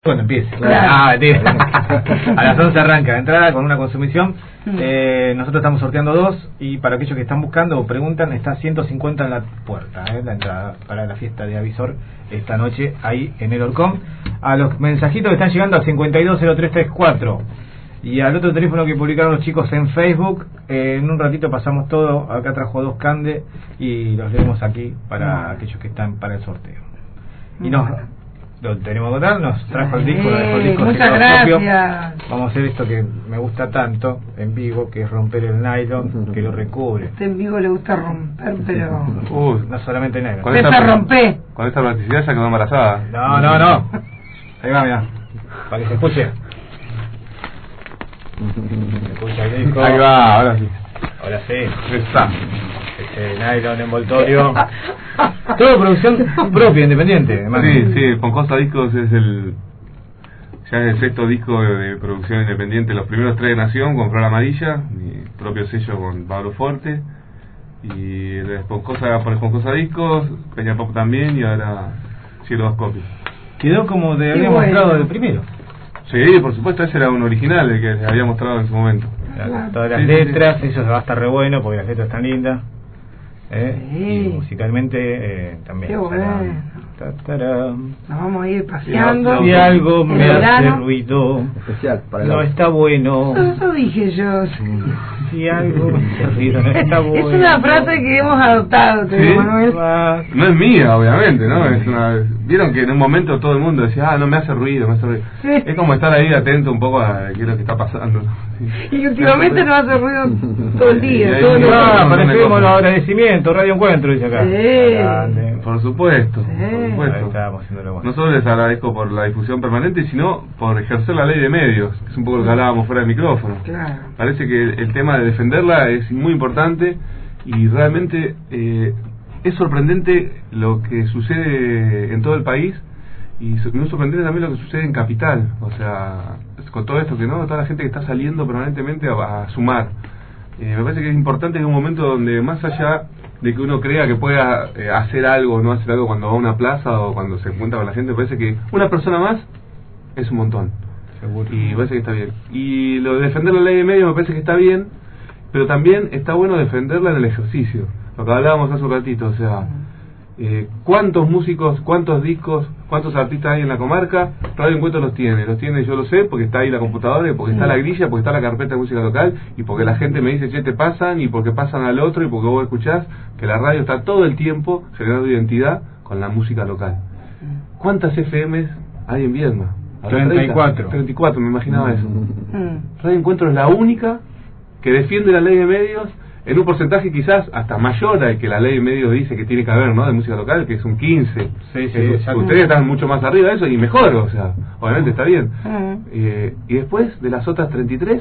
Cuando empiece. Claro. A las 11 arranca la entrada con una consumición. Nosotros estamos sorteando 2 y para aquellos que están buscando o preguntan, está 150 en la puerta, la entrada para la fiesta de Avisor esta noche ahí en el Orcón. A los mensajitos que están llegando al 520334 y al otro teléfono que publicaron los chicos en Facebook, en un ratito pasamos todo. Acá trajo 2 candes y los leemos aquí para aquellos que están para el sorteo. Y lo tenemos que contar, nos trajo el disco, nos dejó el disco. Muchas gracias. Vamos a hacer esto que me gusta tanto en vivo, que es romper el nylon que lo recubre. En vivo le gusta romper, pero no solamente nylon. Con esta practicidad ya quedó embarazada. No. Ahí va, mirá, para que se escuche. Escucha el disco. Ahí va, ahora sí. Ahora sí. Está. Nylon, envoltorio. Todo producción propia, independiente. Además. Sí, Poncosa Discos es el 6º disco de producción independiente. Los primeros 3 de Nación con Flor Amarilla, mi propio sello con Pablo Forte, y el Poncosa por Poncosa Discos, Peña Pop también, y ahora Cielo 2 copias. Quedó como te había mostrado el primero. Sí, por supuesto, ese era un original, el que había mostrado en su momento. Todas las letras, eso va a estar re bueno porque las letras están lindas. Y musicalmente también. Qué bueno. Nos vamos a ir paseando. Si algo me hace ruido, especial para no está bueno. Eso dije yo. Si algo me hace ruido, no está bueno. Es una frase que hemos adoptado, Manuel. No es mía, obviamente, ¿no? Es vieron que en un momento todo el mundo decía, no me hace ruido, me hace ruido. Sí. Es como estar ahí atento un poco a qué es lo que está pasando. Y últimamente nos hace ruido todo el día. Parecemos los agradecimientos, Radio Encuentro, dice acá. Sí. Por supuesto. No solo les agradezco por la difusión permanente, sino por ejercer la ley de medios, que es un poco lo que hablábamos fuera del micrófono. Claro. Parece que el tema de defenderla es muy importante y realmente es sorprendente lo que sucede en todo el país y muy sorprendente también lo que sucede en Capital. O sea, con todo esto toda la gente que está saliendo permanentemente a sumar. Me parece que es importante en un momento donde, más allá de que uno crea que pueda hacer algo o no hacer algo cuando va a una plaza o cuando se encuentra con la gente, me parece que una persona más es un montón. Seguro. Y me parece que está bien. Y lo de defender la ley de medios me parece que está bien, pero también está bueno defenderla en el ejercicio. Lo que hablábamos hace un ratito, o sea, ¿cuántos músicos, cuántos discos, cuántos artistas hay en la comarca? Radio Encuentro los tiene, yo lo sé, porque está ahí la computadora, y porque está la grilla, porque está la carpeta de música local, y porque la gente me dice, che, te pasan, y porque pasan al otro, y porque vos escuchás que la radio está todo el tiempo generando identidad con la música local. ¿Cuántas FMs hay en Viedma? 34, me imaginaba eso. Radio Encuentro es la única que defiende la ley de medios en un porcentaje quizás hasta mayor al que la ley de medios dice que tiene que haber, ¿no? De música local, que es un 15. Ustedes están mucho más arriba de eso y mejor, o sea, obviamente está bien. Y después de las otras 33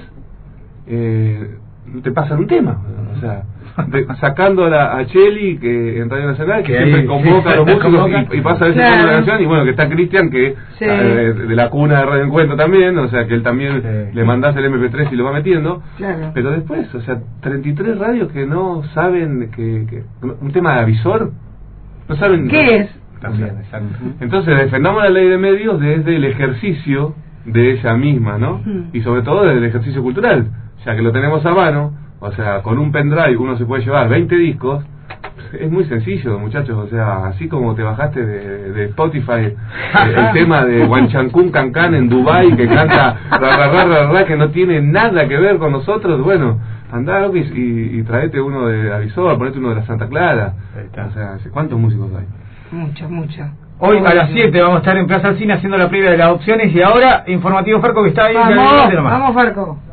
te pasan un tema, o sea, sacando a Cheli, que en Radio Nacional, que siempre convoca a los músicos y pasa a veces con una canción, y bueno, que está Cristian, que de la cuna de Radio Encuentro también, o sea, que él también le mandás el MP3 y lo va metiendo, pero después, o sea, 33 radios que no saben que un tema de Avisor, no saben ¿qué es? También, exacto. Entonces defendamos la ley de medios desde el ejercicio de ella misma, ¿no? Y sobre todo desde el ejercicio cultural, ya que lo tenemos a mano. O sea, con un pendrive uno se puede llevar 20 discos. Es muy sencillo, muchachos. O sea, así como te bajaste de Spotify el tema de Huanchancún Cancán en Dubai, que canta que no tiene nada que ver con nosotros, bueno, andá y traete uno de Avisor, ponete uno de la Santa Clara. O sea, ¿cuántos músicos hay? Muchos. Hoy a las 7 vamos a estar en Plaza Alsina haciendo la previa de las opciones, y ahora Informativo Farco, que está ahí. Vamos Farco.